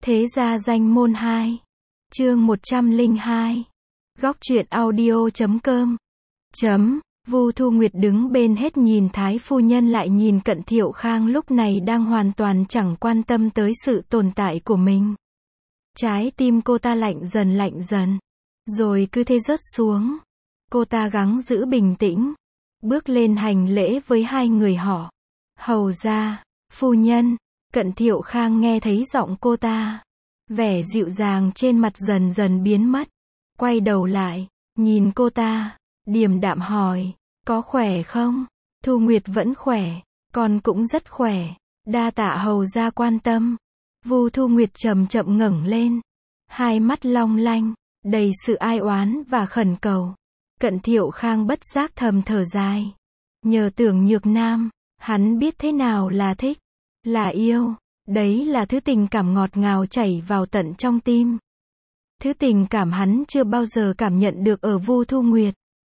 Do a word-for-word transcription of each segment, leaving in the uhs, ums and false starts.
Thế gia danh môn hai. Chương một trăm lẻ hai. Góc truyện audio chấm com. Chấm. Vu Thu Nguyệt đứng bên hết nhìn Thái phu nhân lại nhìn Cận Thiệu Khang lúc này đang hoàn toàn chẳng quan tâm tới sự tồn tại của mình. Trái tim cô ta lạnh dần lạnh dần. Rồi cứ thế rớt xuống. Cô ta gắng giữ bình tĩnh. Bước lên hành lễ với hai người họ. Hầu gia, phu nhân. Cận Thiệu Khang nghe thấy giọng cô ta. Vẻ dịu dàng trên mặt dần dần biến mất. Quay đầu lại, nhìn cô ta, điềm đạm hỏi, có khỏe không? Thu Nguyệt vẫn khỏe, con cũng rất khỏe, đa tạ hầu gia quan tâm. Vu Thu Nguyệt chậm chậm ngẩng lên, hai mắt long lanh, đầy sự ai oán và khẩn cầu. Cận Thiệu Khang bất giác thầm thở dài. Nhờ Tưởng Nhược Nam, hắn biết thế nào là thích, là yêu. Đấy là thứ tình cảm ngọt ngào chảy vào tận trong tim. Thứ tình cảm hắn chưa bao giờ cảm nhận được ở Vu Thu Nguyệt.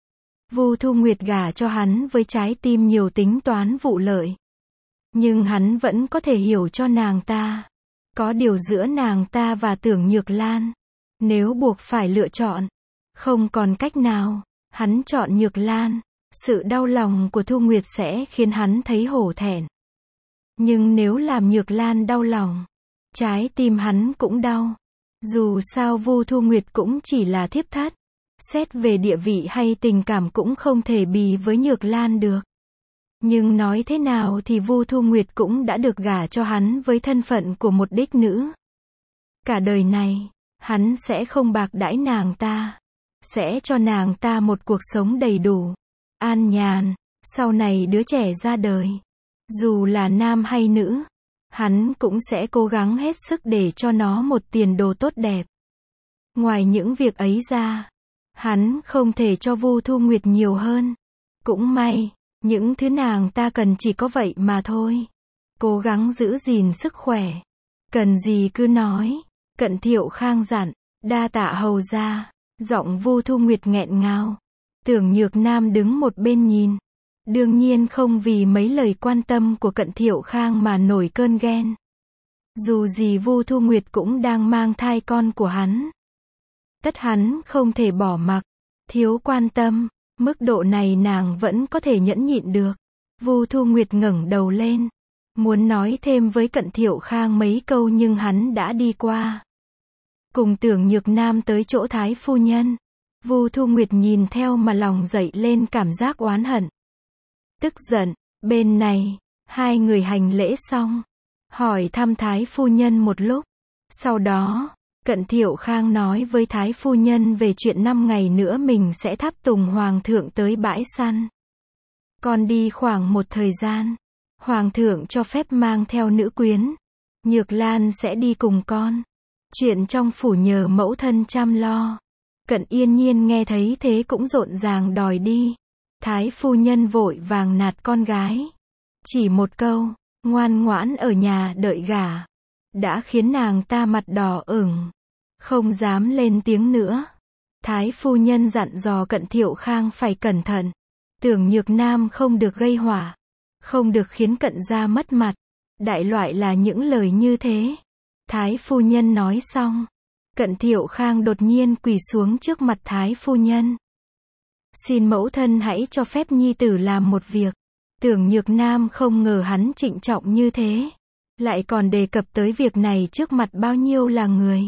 Vu Thu Nguyệt gả cho hắn với trái tim nhiều tính toán vụ lợi. Nhưng hắn vẫn có thể hiểu cho nàng ta. Có điều giữa nàng ta và Tưởng Nhược Lan. Nếu buộc phải lựa chọn, không còn cách nào, hắn chọn Nhược Lan. Sự đau lòng của Thu Nguyệt sẽ khiến hắn thấy hổ thẹn. Nhưng nếu làm Nhược Lan đau lòng, trái tim hắn cũng đau. Dù sao Vu Thu Nguyệt cũng chỉ là thiếp thất. Xét về địa vị hay tình cảm cũng không thể bì với Nhược Lan được. Nhưng nói thế nào thì Vu Thu Nguyệt cũng đã được gả cho hắn với thân phận của một đích nữ. Cả đời này, hắn sẽ không bạc đãi nàng ta. Sẽ cho nàng ta một cuộc sống đầy đủ, an nhàn, sau này đứa trẻ ra đời. Dù là nam hay nữ, hắn cũng sẽ cố gắng hết sức để cho nó một tiền đồ tốt đẹp. Ngoài những việc ấy ra, hắn không thể cho Vu Thu Nguyệt nhiều hơn. Cũng may, những thứ nàng ta cần chỉ có vậy mà thôi. Cố gắng giữ gìn sức khỏe. Cần gì cứ nói. Cận Thiệu Khang dặn, đa tạ hầu gia. Giọng Vu Thu Nguyệt nghẹn ngào. Tưởng Nhược Nam đứng một bên nhìn. Đương nhiên không vì mấy lời quan tâm của Cận Thiệu Khang mà nổi cơn ghen. Dù gì Vu Thu Nguyệt cũng đang mang thai con của hắn. Tất hắn không thể bỏ mặc. Thiếu quan tâm, mức độ này nàng vẫn có thể nhẫn nhịn được. Vu Thu Nguyệt ngẩng đầu lên. Muốn nói thêm với Cận Thiệu Khang mấy câu nhưng hắn đã đi qua. Cùng Tưởng Nhược Nam tới chỗ Thái phu nhân. Vu Thu Nguyệt nhìn theo mà lòng dậy lên cảm giác oán hận. Tức giận, bên này, hai người hành lễ xong, hỏi thăm Thái phu nhân một lúc. Sau đó, Cận Thiệu Khang nói với Thái phu nhân về chuyện năm ngày nữa mình sẽ tháp tùng Hoàng thượng tới bãi săn. Con đi khoảng một thời gian, Hoàng thượng cho phép mang theo nữ quyến. Nhược Lan sẽ đi cùng con. Chuyện trong phủ nhờ mẫu thân chăm lo. Cận Yên Nhiên nghe thấy thế cũng rộn ràng đòi đi. Thái phu nhân vội vàng nạt con gái. Chỉ một câu, ngoan ngoãn ở nhà đợi gả, đã khiến nàng ta mặt đỏ ửng, không dám lên tiếng nữa. Thái phu nhân dặn dò Cận Thiệu Khang phải cẩn thận. Tưởng Nhược Nam không được gây họa, không được khiến Cận gia mất mặt. Đại loại là những lời như thế. Thái phu nhân nói xong, Cận Thiệu Khang đột nhiên quỳ xuống trước mặt Thái phu nhân. Xin mẫu thân hãy cho phép nhi tử làm một việc. Tưởng Nhược Nam không ngờ hắn trịnh trọng như thế. Lại còn đề cập tới việc này trước mặt bao nhiêu là người.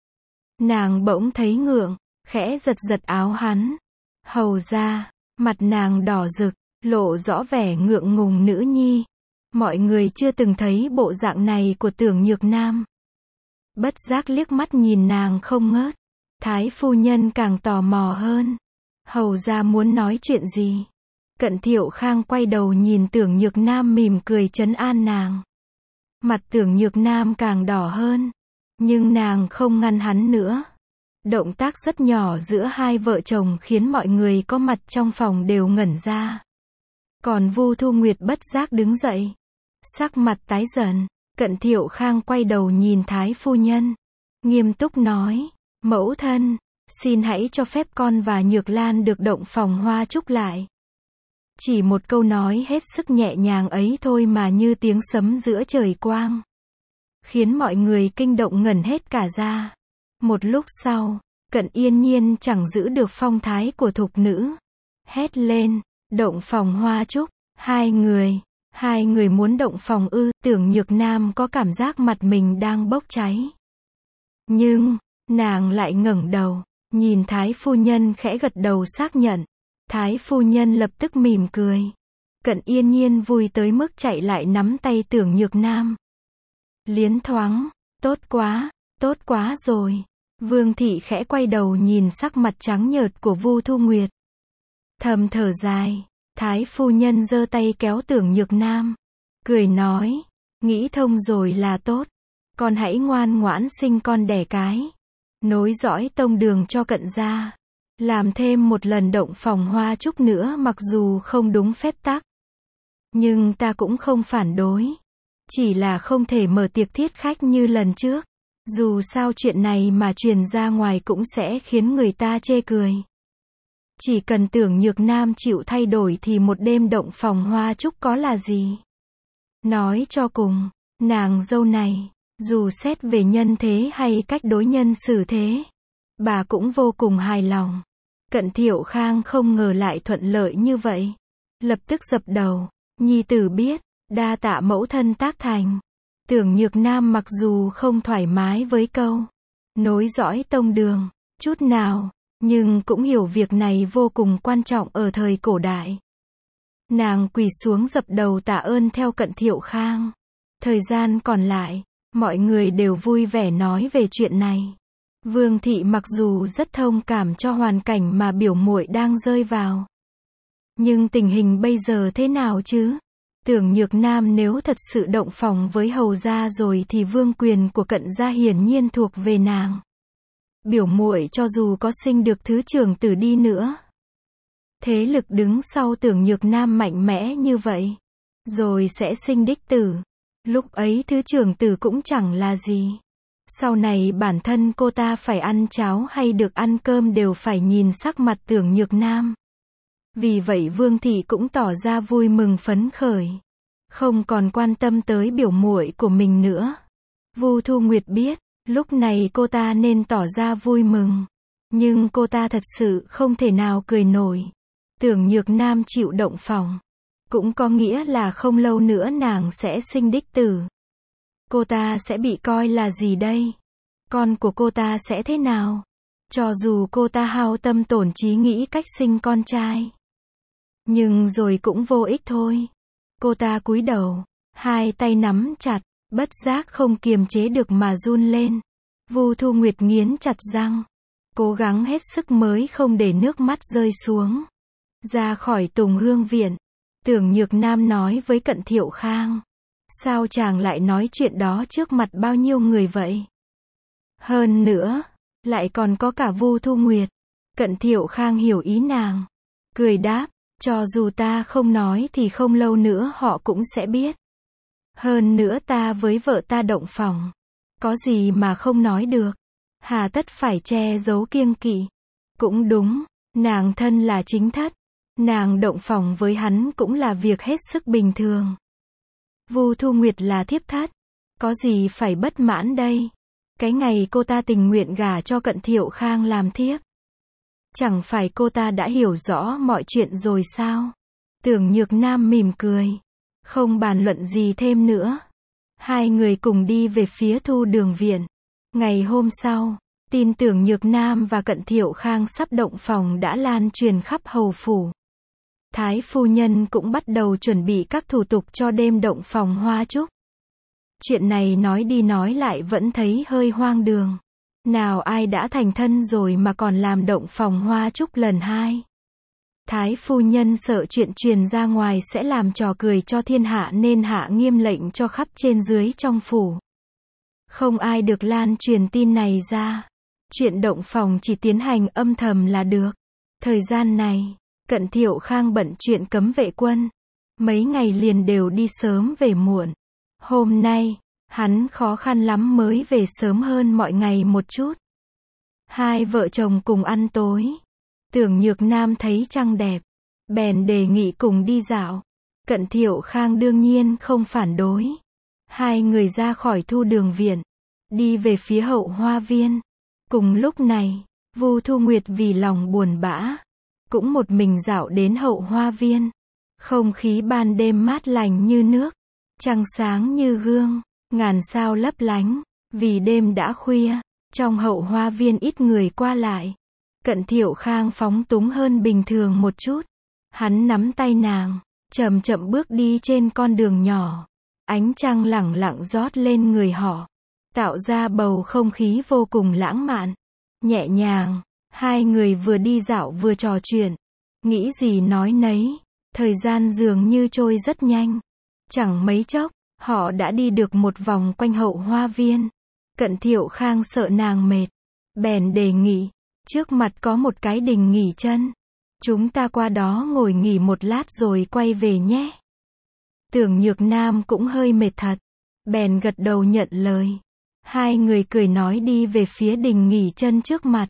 Nàng bỗng thấy ngượng, khẽ giật giật áo hắn. Hầu ra, mặt nàng đỏ rực, lộ rõ vẻ ngượng ngùng nữ nhi. Mọi người chưa từng thấy bộ dạng này của Tưởng Nhược Nam. Bất giác liếc mắt nhìn nàng không ngớt. Thái phu nhân càng tò mò hơn. Hầu ra muốn nói chuyện gì? Cận Thiệu Khang quay đầu nhìn Tưởng Nhược Nam mỉm cười trấn an nàng. Mặt Tưởng Nhược Nam càng đỏ hơn. Nhưng nàng không ngăn hắn nữa. Động tác rất nhỏ giữa hai vợ chồng khiến mọi người có mặt trong phòng đều ngẩn ra. Còn Vu Thu Nguyệt bất giác đứng dậy. Sắc mặt tái dần. Cận Thiệu Khang quay đầu nhìn Thái phu nhân. Nghiêm túc nói. Mẫu thân, xin hãy cho phép con và Nhược Lan được động phòng hoa chúc lại. Chỉ một câu nói hết sức nhẹ nhàng ấy thôi mà như tiếng sấm giữa trời quang. khiến mọi người kinh động ngẩn hết cả ra. Một lúc sau, Cận Yên Nhiên chẳng giữ được phong thái của thục nữ. Hét lên, động phòng Hoa Trúc, hai người, hai người muốn động phòng ư, Tưởng Nhược Nam có cảm giác mặt mình đang bốc cháy. Nhưng, nàng lại ngẩng đầu, nhìn Thái phu nhân khẽ gật đầu xác nhận. Thái phu nhân lập tức mỉm cười. Cận Yên Nhiên vui tới mức chạy lại nắm tay Tưởng Nhược Nam. Liến thoáng, tốt quá, tốt quá rồi. Vương thị khẽ quay đầu nhìn sắc mặt trắng nhợt của Vu Thu Nguyệt. Thầm thở dài, Thái phu nhân giơ tay kéo Tưởng Nhược Nam. Cười nói, nghĩ thông rồi là tốt. Con hãy ngoan ngoãn sinh con đẻ cái. Nối dõi tông đường cho Cận gia. Làm thêm một lần động phòng Hoa Trúc nữa mặc dù không đúng phép tắc. Nhưng ta cũng không phản đối. Chỉ là không thể mở tiệc thiết khách như lần trước. Dù sao chuyện này mà truyền ra ngoài cũng sẽ khiến người ta chê cười. Chỉ cần Tưởng Nhược Nam chịu thay đổi thì một đêm động phòng Hoa Trúc có là gì. Nói cho cùng, nàng dâu này, dù xét về nhân thế hay cách đối nhân xử thế, bà cũng vô cùng hài lòng. Cận Thiệu Khang không ngờ lại thuận lợi như vậy. Lập tức dập đầu, nhi tử biết, đa tạ mẫu thân tác thành. Tưởng Nhược Nam mặc dù không thoải mái với câu nối dõi tông đường chút nào, nhưng cũng hiểu việc này vô cùng quan trọng ở thời cổ đại. Nàng quỳ xuống dập đầu tạ ơn theo Cận Thiệu Khang. Thời gian còn lại, mọi người đều vui vẻ nói về chuyện này. Vương thị mặc dù rất thông cảm cho hoàn cảnh mà biểu muội đang rơi vào. Nhưng tình hình bây giờ thế nào chứ? Tưởng Nhược Nam nếu thật sự động phòng với hầu gia rồi thì vương quyền của Cận gia hiển nhiên thuộc về nàng. Biểu muội cho dù có sinh được thứ trưởng tử đi nữa, thế lực đứng sau Tưởng Nhược Nam mạnh mẽ như vậy, rồi sẽ sinh đích tử. Lúc ấy thứ trưởng tử cũng chẳng là gì. Sau này bản thân cô ta phải ăn cháo hay được ăn cơm đều phải nhìn sắc mặt Tưởng Nhược Nam. Vì vậy Vương thị cũng tỏ ra vui mừng phấn khởi, không còn quan tâm tới biểu muội của mình nữa. Vu Thu Nguyệt biết, lúc này cô ta nên tỏ ra vui mừng, nhưng cô ta thật sự không thể nào cười nổi. Tưởng Nhược Nam chịu động phòng, cũng có nghĩa là không lâu nữa nàng sẽ sinh đích tử. Cô ta sẽ bị coi là gì đây? Con của cô ta sẽ thế nào? Cho dù cô ta hao tâm tổn trí nghĩ cách sinh con trai, nhưng rồi cũng vô ích thôi. Cô ta cúi đầu, hai tay nắm chặt, bất giác không kiềm chế được mà run lên. Vu Thu Nguyệt nghiến chặt răng, cố gắng hết sức mới không để nước mắt rơi xuống. Ra khỏi Tùng Hương viện, Tưởng Nhược Nam nói với Cận Thiệu Khang, sao chàng lại nói chuyện đó trước mặt bao nhiêu người vậy? Hơn nữa, lại còn có cả Vu Thu Nguyệt. Cận Thiệu Khang hiểu ý nàng, cười đáp, cho dù ta không nói thì không lâu nữa họ cũng sẽ biết. Hơn nữa ta với vợ ta động phòng, có gì mà không nói được, hà tất phải che giấu kiêng kỵ. Cũng đúng, nàng thân là chính thất, nàng động phòng với hắn cũng là việc hết sức bình thường. Vu Thu Nguyệt là thiếp thất, có gì phải bất mãn đây? Cái ngày cô ta tình nguyện gả cho Cận Thiệu Khang làm thiếp, chẳng phải cô ta đã hiểu rõ mọi chuyện rồi sao? Tưởng Nhược Nam mỉm cười, không bàn luận gì thêm nữa. Hai người cùng đi về phía Thu Đường viện. Ngày hôm sau, tin Tưởng Nhược Nam và Cận Thiệu Khang sắp động phòng đã lan truyền khắp hầu phủ. Thái phu nhân cũng bắt đầu chuẩn bị các thủ tục cho đêm động phòng Hoa Trúc. Chuyện này nói đi nói lại vẫn thấy hơi hoang đường. Nào ai đã thành thân rồi mà còn làm động phòng Hoa Trúc lần hai. Thái phu nhân sợ chuyện truyền ra ngoài sẽ làm trò cười cho thiên hạ nên hạ nghiêm lệnh cho khắp trên dưới trong phủ. Không ai được lan truyền tin này ra. Chuyện động phòng chỉ tiến hành âm thầm là được. Thời gian này, Cận Thiệu Khang bận chuyện cấm vệ quân. Mấy ngày liền đều đi sớm về muộn. Hôm nay, hắn khó khăn lắm mới về sớm hơn mọi ngày một chút. Hai vợ chồng cùng ăn tối. Tưởng Nhược Nam thấy trăng đẹp, bèn đề nghị cùng đi dạo. Cận Thiệu Khang đương nhiên không phản đối. Hai người ra khỏi Thu Đường viện, đi về phía Hậu Hoa viên. Cùng lúc này, Vu Thu Nguyệt vì lòng buồn bã, cũng một mình dạo đến Hậu Hoa viên. Không khí ban đêm mát lành như nước, trăng sáng như gương, ngàn sao lấp lánh. Vì đêm đã khuya, trong Hậu Hoa viên ít người qua lại. Cận Thiệu Khang phóng túng hơn bình thường một chút. Hắn nắm tay nàng, chậm chậm bước đi trên con đường nhỏ. Ánh trăng lẳng lặng rót lên người họ, tạo ra bầu không khí vô cùng lãng mạn, nhẹ nhàng. Hai người vừa đi dạo vừa trò chuyện, nghĩ gì nói nấy, thời gian dường như trôi rất nhanh. Chẳng mấy chốc, họ đã đi được một vòng quanh Hậu Hoa viên. Cận Thiệu Khang sợ nàng mệt, bèn đề nghị, trước mặt có một cái đình nghỉ chân, chúng ta qua đó ngồi nghỉ một lát rồi quay về nhé. Tưởng Nhược Nam cũng hơi mệt thật, bèn gật đầu nhận lời. Hai người cười nói đi về phía đình nghỉ chân trước mặt.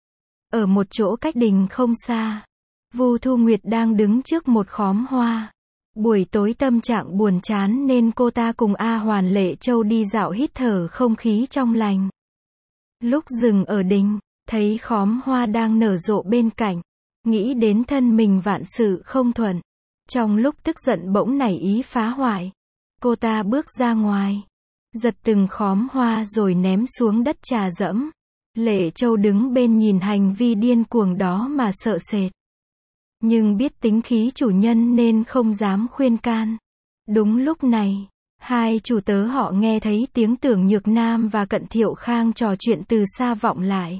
Ở một chỗ cách đình không xa, Vu Thu Nguyệt đang đứng trước một khóm hoa. Buổi tối tâm trạng buồn chán nên cô ta cùng A Hoàn Lệ Châu đi dạo hít thở không khí trong lành. Lúc dừng ở đình, thấy khóm hoa đang nở rộ bên cạnh, nghĩ đến thân mình vạn sự không thuận. Trong lúc tức giận bỗng nảy ý phá hoại. Cô ta bước ra ngoài, giật từng khóm hoa rồi ném xuống đất trà dẫm. Lệ Châu đứng bên nhìn hành vi điên cuồng đó mà sợ sệt. Nhưng biết tính khí chủ nhân nên không dám khuyên can. Đúng lúc này, hai chủ tớ họ nghe thấy tiếng Tưởng Nhược Nam và Cận Thiệu Khang trò chuyện từ xa vọng lại.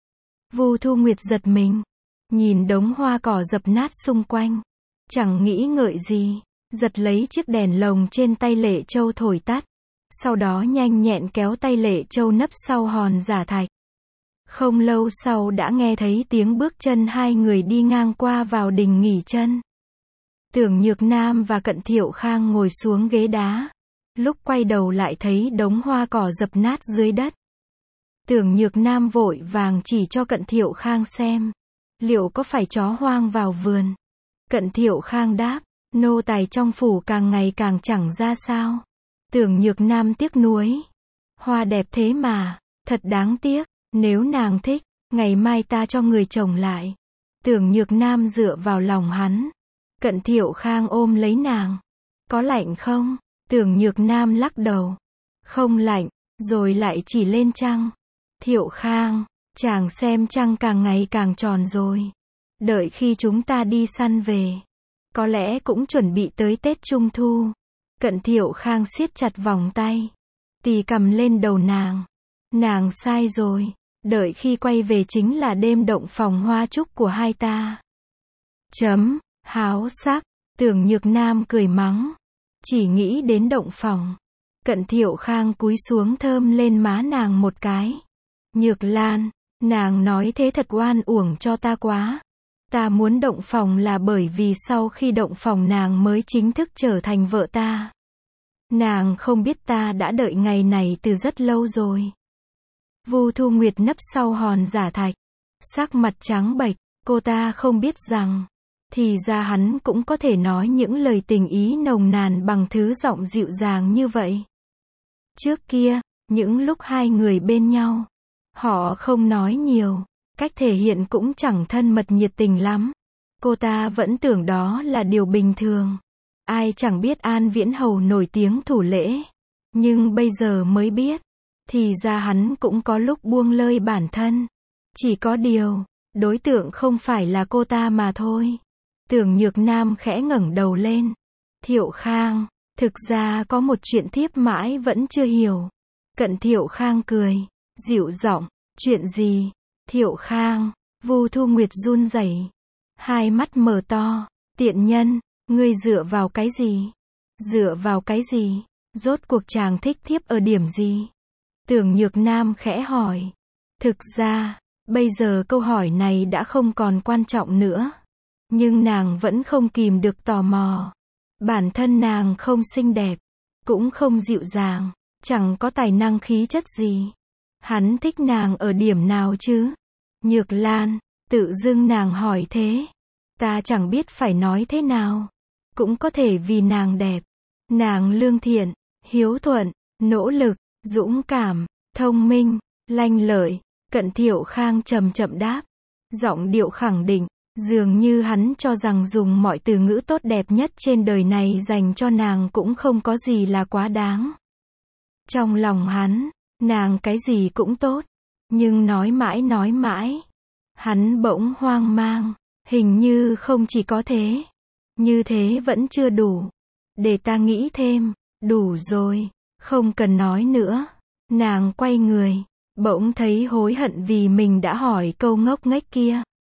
Vu Thu Nguyệt giật mình, nhìn đống hoa cỏ dập nát xung quanh. Chẳng nghĩ ngợi gì, giật lấy chiếc đèn lồng trên tay Lệ Châu thổi tắt. Sau đó nhanh nhẹn kéo tay Lệ Châu nấp sau hòn giả thạch. Không lâu sau đã nghe thấy tiếng bước chân hai người đi ngang qua vào đình nghỉ chân. Tưởng Nhược Nam và Cận Thiệu Khang ngồi xuống ghế đá. Lúc quay đầu lại thấy đống hoa cỏ dập nát dưới đất. Tưởng Nhược Nam vội vàng chỉ cho Cận Thiệu Khang xem. Liệu có phải chó hoang vào vườn? Cận Thiệu Khang đáp, nô tài trong phủ càng ngày càng chẳng ra sao. Tưởng Nhược Nam tiếc nuối. Hoa đẹp thế mà, thật đáng tiếc, nếu nàng thích, ngày mai ta cho người trồng lại. Tưởng Nhược Nam dựa vào lòng hắn. Cận Thiệu Khang ôm lấy nàng. Có lạnh không? Tưởng Nhược Nam lắc đầu. Không lạnh, rồi lại chỉ lên trăng. Thiệu Khang, chàng xem trăng càng ngày càng tròn rồi. Đợi khi chúng ta đi săn về, có lẽ cũng chuẩn bị tới Tết Trung Thu. Cận Thiệu Khang siết chặt vòng tay, tì cầm lên đầu nàng. Nàng sai rồi, đợi khi quay về chính là đêm động phòng hoa trúc của hai ta. Chấm, háo sắc, Tưởng Nhược Nam cười mắng. Chỉ nghĩ đến động phòng. Cận Thiệu Khang cúi xuống thơm lên má nàng một cái. Nhược Lan, nàng nói thế thật oan uổng cho ta quá. Ta muốn động phòng là bởi vì sau khi động phòng nàng mới chính thức trở thành vợ ta. Nàng không biết ta đã đợi ngày này từ rất lâu rồi. Vu Thu Nguyệt nấp sau hòn giả thạch, sắc mặt trắng bệch. Cô ta không biết rằng, thì ra hắn cũng có thể nói những lời tình ý nồng nàn bằng thứ giọng dịu dàng như vậy. Trước kia, những lúc hai người bên nhau, họ không nói nhiều, cách thể hiện cũng chẳng thân mật nhiệt tình lắm. Cô ta vẫn tưởng đó là điều bình thường. Ai chẳng biết An Viễn Hầu nổi tiếng thủ lễ. Nhưng bây giờ mới biết, thì ra hắn cũng có lúc buông lơi bản thân. Chỉ có điều, đối tượng không phải là cô ta mà thôi. Tưởng Nhược Nam khẽ ngẩng đầu lên. Thiệu Khang, thực ra có một chuyện thiếp mãi vẫn chưa hiểu. Cận Thiệu Khang cười, dịu giọng, chuyện gì? Thiệu Khang, Vu Thu Nguyệt run rẩy, hai mắt mở to, tiện nhân, ngươi dựa vào cái gì? Dựa vào cái gì? Rốt cuộc chàng thích thiếp ở điểm gì? Tưởng Nhược Nam khẽ hỏi. Thực ra, bây giờ câu hỏi này đã không còn quan trọng nữa. Nhưng nàng vẫn không kìm được tò mò. Bản thân nàng không xinh đẹp, cũng không dịu dàng, chẳng có tài năng khí chất gì. Hắn thích nàng ở điểm nào chứ? Nhược Lan, tự dưng nàng hỏi thế. Ta chẳng biết phải nói thế nào. Cũng có thể vì nàng đẹp. Nàng lương thiện, hiếu thuận, nỗ lực, dũng cảm, thông minh, lanh lợi. Cận Thiệu Khang chậm chậm đáp. Giọng điệu khẳng định, dường như hắn cho rằng dùng mọi từ ngữ tốt đẹp nhất trên đời này dành cho nàng cũng không có gì là quá đáng. Trong lòng hắn, nàng cái gì cũng tốt. Nhưng nói mãi nói mãi. Hắn bỗng hoang mang. Hình như không chỉ có thế. Như thế vẫn chưa đủ. Để ta nghĩ thêm. Đủ rồi. Không cần nói nữa. Nàng quay người. Bỗng thấy hối hận vì mình đã hỏi câu ngốc nghếch kia.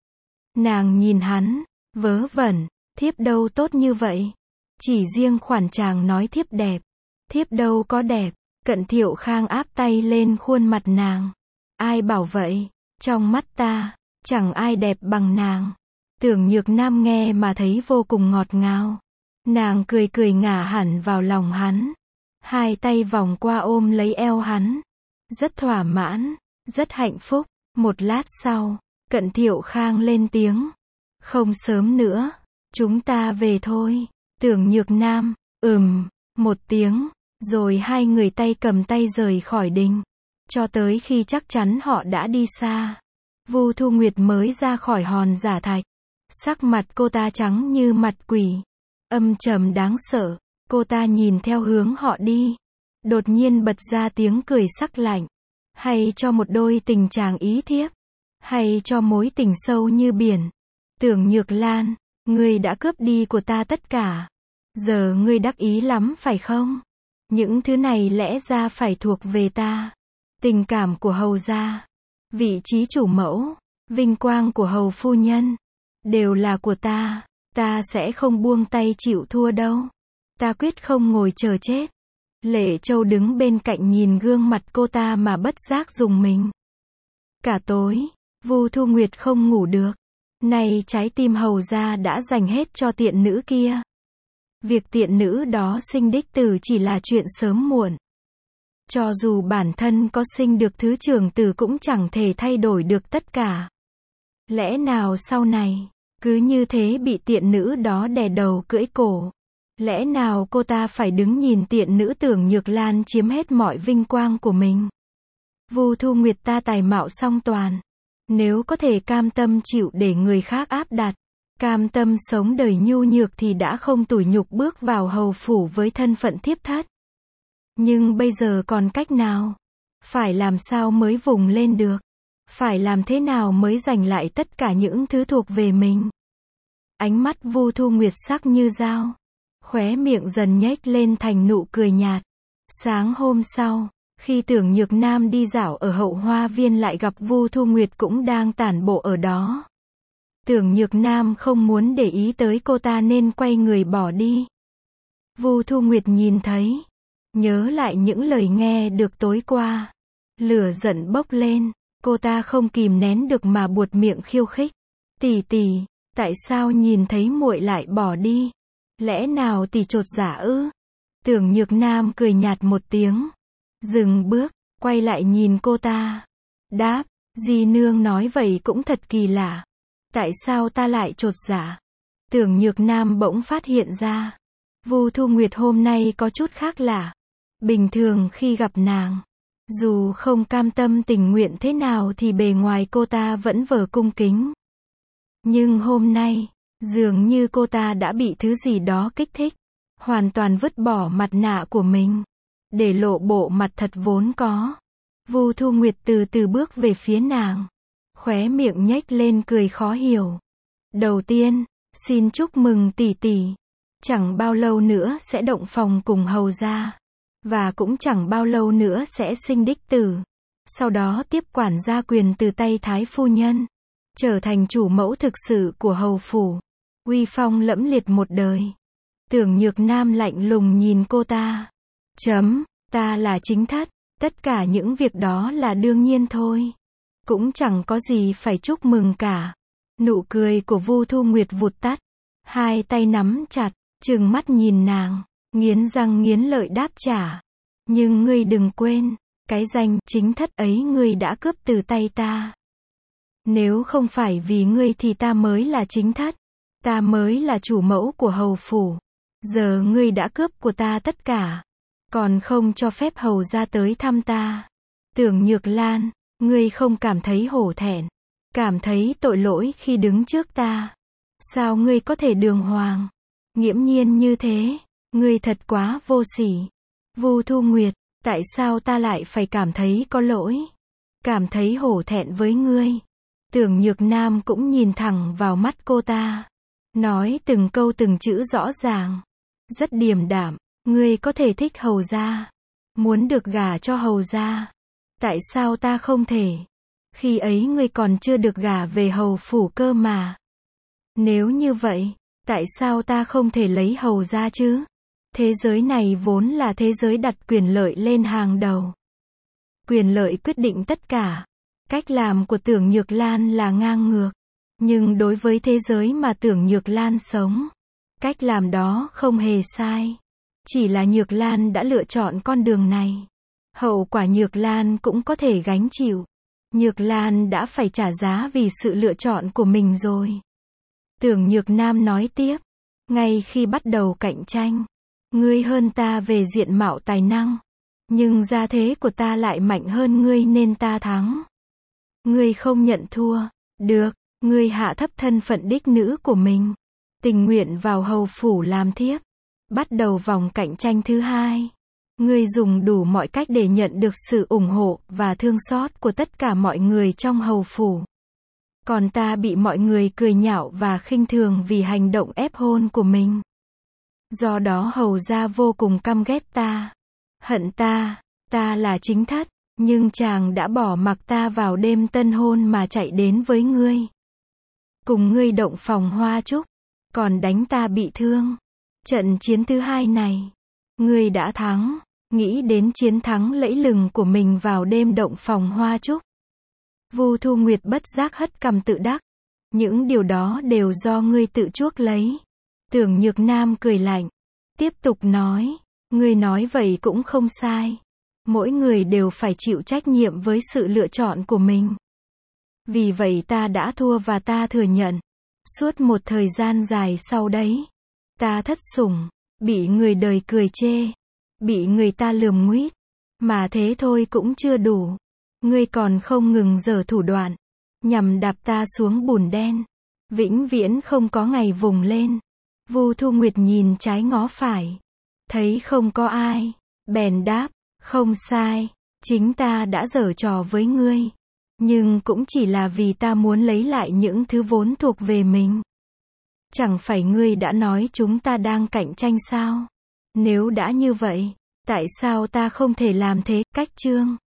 Nàng nhìn hắn. Vớ vẩn. Thiếp đâu tốt như vậy. Chỉ riêng khoản chàng nói thiếp đẹp. Thiếp đâu có đẹp. Cận Thiệu Khang áp tay lên khuôn mặt nàng. Ai bảo vậy? Trong mắt ta, chẳng ai đẹp bằng nàng. Tưởng Nhược Nam nghe mà thấy vô cùng ngọt ngào. Nàng cười cười ngả hẳn vào lòng hắn. Hai tay vòng qua ôm lấy eo hắn. Rất thỏa mãn, rất hạnh phúc. Một lát sau, Cận Thiệu Khang lên tiếng. Không sớm nữa, chúng ta về thôi. Tưởng Nhược Nam, ừm, một tiếng. Rồi hai người tay cầm tay rời khỏi đình. Cho tới khi chắc chắn họ đã đi xa. Vu Thu Nguyệt mới ra khỏi hòn giả thạch. Sắc mặt cô ta trắng như mặt quỷ. Âm trầm đáng sợ. Cô ta nhìn theo hướng họ đi. Đột nhiên bật ra tiếng cười sắc lạnh. Hay cho một đôi tình chàng ý thiếp. Hay cho mối tình sâu như biển. Tưởng Nhược Lan, ngươi đã cướp đi của ta tất cả. Giờ ngươi đắc ý lắm phải không? Những thứ này lẽ ra phải thuộc về ta. Tình cảm của hầu gia, vị trí chủ mẫu, vinh quang của hầu phu nhân, đều là của ta. Ta sẽ không buông tay chịu thua đâu. Ta quyết không ngồi chờ chết. Lệ Châu đứng bên cạnh nhìn gương mặt cô ta mà bất giác rùng mình. Cả tối, Vu Thu Nguyệt không ngủ được. Nay trái tim hầu gia đã dành hết cho tiện nữ kia. Việc tiện nữ đó sinh đích tử chỉ là chuyện sớm muộn. Cho dù bản thân có sinh được thứ trưởng tử cũng chẳng thể thay đổi được tất cả. Lẽ nào sau này, cứ như thế bị tiện nữ đó đè đầu cưỡi cổ? Lẽ nào cô ta phải đứng nhìn tiện nữ Tưởng Nhược Lan chiếm hết mọi vinh quang của mình? Vu Thu Nguyệt ta tài mạo song toàn. Nếu có thể cam tâm chịu để người khác áp đặt, cam tâm sống đời nhu nhược thì đã không tủi nhục bước vào hầu phủ với thân phận thiếp thất. Nhưng bây giờ còn cách nào? Phải làm sao mới vùng lên được? Phải làm thế nào mới giành lại tất cả những thứ thuộc về mình? Ánh mắt Vu Thu Nguyệt sắc như dao. Khóe miệng dần nhếch lên thành nụ cười nhạt. Sáng hôm sau, khi Tưởng Nhược Nam đi dạo ở hậu hoa viên lại gặp Vu Thu Nguyệt cũng đang tản bộ ở đó. Tưởng Nhược Nam không muốn để ý tới cô ta nên quay người bỏ đi. Vu Thu Nguyệt nhìn thấy, nhớ lại những lời nghe được tối qua. Lửa giận bốc lên, cô ta không kìm nén được mà buột miệng khiêu khích. Tỷ tỷ, tại sao nhìn thấy muội lại bỏ đi? Lẽ nào tỷ chột dạ ư? Tưởng Nhược Nam cười nhạt một tiếng. Dừng bước, quay lại nhìn cô ta. Đáp, dì nương nói vậy cũng thật kỳ lạ. Tại sao ta lại chột dạ? Tưởng Nhược Nam bỗng phát hiện ra. Vu Thu Nguyệt hôm nay có chút khác lạ. Bình thường khi gặp nàng, dù không cam tâm tình nguyện thế nào thì bề ngoài cô ta vẫn vờ cung kính. Nhưng hôm nay, dường như cô ta đã bị thứ gì đó kích thích. Hoàn toàn vứt bỏ mặt nạ của mình. Để lộ bộ mặt thật vốn có. Vu Thu Nguyệt từ từ bước về phía nàng. Khóe miệng nhếch lên cười khó hiểu. Đầu tiên, xin chúc mừng tỷ tỷ. Chẳng bao lâu nữa sẽ động phòng cùng hầu gia. Và cũng chẳng bao lâu nữa sẽ sinh đích tử. Sau đó tiếp quản gia quyền từ tay Thái phu nhân. Trở thành chủ mẫu thực sự của hầu phủ. Uy phong lẫm liệt một đời. Tưởng Nhược Nam lạnh lùng nhìn cô ta. Chấm, ta là chính thất. Tất cả những việc đó là đương nhiên thôi. Cũng chẳng có gì phải chúc mừng cả. Nụ cười của Vu Thu Nguyệt vụt tắt. Hai tay nắm chặt, trừng mắt nhìn nàng, nghiến răng nghiến lợi đáp trả. Nhưng ngươi đừng quên, cái danh chính thất ấy ngươi đã cướp từ tay ta. Nếu không phải vì ngươi thì ta mới là chính thất. Ta mới là chủ mẫu của hầu phủ. Giờ ngươi đã cướp của ta tất cả. còn không cho phép hầu gia tới thăm ta. Tưởng Nhược Lan, ngươi không cảm thấy hổ thẹn, cảm thấy tội lỗi khi đứng trước ta. Sao ngươi có thể đường hoàng, nghiễm nhiên như thế, ngươi thật quá vô sỉ. Vu Thu Nguyệt, tại sao ta lại phải cảm thấy có lỗi, cảm thấy hổ thẹn với ngươi? Tưởng Nhược Nam cũng nhìn thẳng vào mắt cô ta, nói từng câu từng chữ rõ ràng, rất điềm đạm, ngươi có thể thích hầu gia, muốn được gả cho hầu gia. Tại sao ta không thể? Khi ấy ngươi còn chưa được gả về hầu phủ cơ mà. Nếu như vậy, tại sao ta không thể lấy hầu gia chứ? Thế giới này vốn là thế giới đặt quyền lợi lên hàng đầu. Quyền lợi quyết định tất cả. Cách làm của Tưởng Nhược Lan là ngang ngược. Nhưng đối với thế giới mà Tưởng Nhược Lan sống, cách làm đó không hề sai. Chỉ là Nhược Lan đã lựa chọn con đường này. Hậu quả Nhược Lan cũng có thể gánh chịu. Nhược Lan đã phải trả giá vì sự lựa chọn của mình rồi. Tưởng Nhược Nam nói tiếp, ngay khi bắt đầu cạnh tranh, ngươi hơn ta về diện mạo tài năng, nhưng gia thế của ta lại mạnh hơn ngươi nên ta thắng. Ngươi không nhận thua, được, ngươi hạ thấp thân phận đích nữ của mình, tình nguyện vào hầu phủ làm thiếp. Bắt đầu vòng cạnh tranh thứ hai. Ngươi dùng đủ mọi cách để nhận được sự ủng hộ và thương xót của tất cả mọi người trong hầu phủ. Còn ta bị mọi người cười nhạo và khinh thường vì hành động ép hôn của mình. Do đó hầu gia vô cùng căm ghét ta, hận ta, ta là chính thất, nhưng chàng đã bỏ mặc ta vào đêm tân hôn mà chạy đến với ngươi. Cùng ngươi động phòng hoa trúc, còn đánh ta bị thương. Trận chiến thứ hai này, ngươi đã thắng, nghĩ đến chiến thắng lẫy lừng của mình vào đêm động phòng hoa trúc. Vu Thu Nguyệt bất giác hất cằm tự đắc, những điều đó đều do ngươi tự chuốc lấy. Tưởng Nhược Nam cười lạnh, tiếp tục nói, ngươi nói vậy cũng không sai. Mỗi người đều phải chịu trách nhiệm với sự lựa chọn của mình. Vì vậy ta đã thua và ta thừa nhận. Suốt một thời gian dài sau đấy, ta thất sủng, bị người đời cười chê, bị người ta lườm nguýt, mà thế thôi cũng chưa đủ. Ngươi còn không ngừng giở thủ đoạn, nhằm đạp ta xuống bùn đen, vĩnh viễn không có ngày vùng lên. Vu Thu Nguyệt nhìn trái ngó phải, thấy không có ai, bèn đáp, không sai, chính ta đã giở trò với ngươi, nhưng cũng chỉ là vì ta muốn lấy lại những thứ vốn thuộc về mình. Chẳng phải ngươi đã nói chúng ta đang cạnh tranh sao? Nếu đã như vậy, tại sao ta không thể làm thế? Cách chương